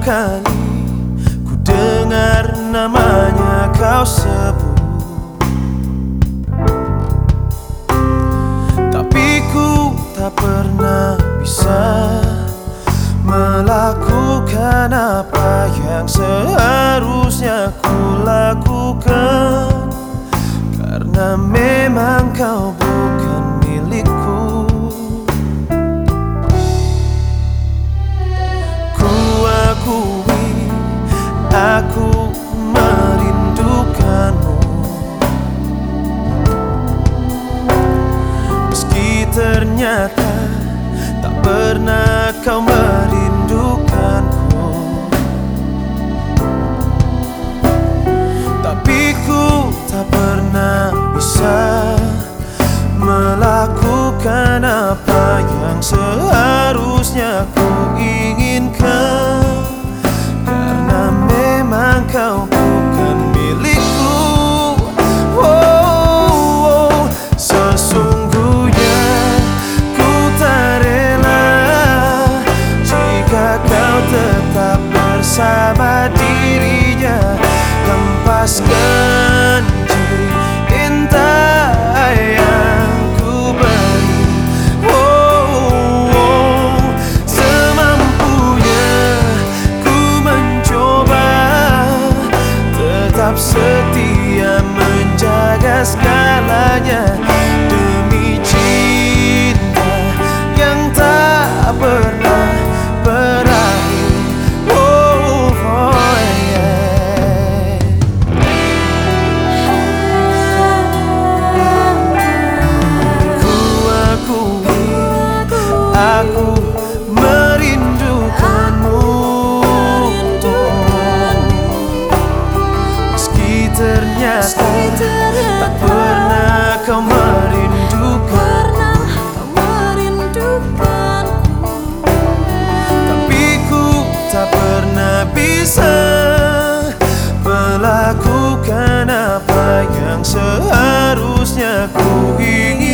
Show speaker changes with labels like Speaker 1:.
Speaker 1: kali ku dengar namanya kau sebut, tapi ku tak pernah bisa melakukan apa yang seharusnya ku lakukan, karena memang kau bukan milikku. Ku akui aku merindukanmu, meski ternyata tak pernah kau merindukanku. Tapi ku tak pernah bisa melakukan apa yang seharusnya ku inginkan, karena memang kau bukan milikku. Oh, sesungguhnya ku tak rela jika kau tetap bersama dirinya. Lepaskan cinta yang ku beri, semampunya ku mencoba tetap setia menjaga segalanya demi cinta yang tak pernah berakhir. Aku merindukanmu, meski ternyata tak pernah kau merindukanku, tapi ku tak pernah bisa melakukan apa yang seharusnya ku ingin.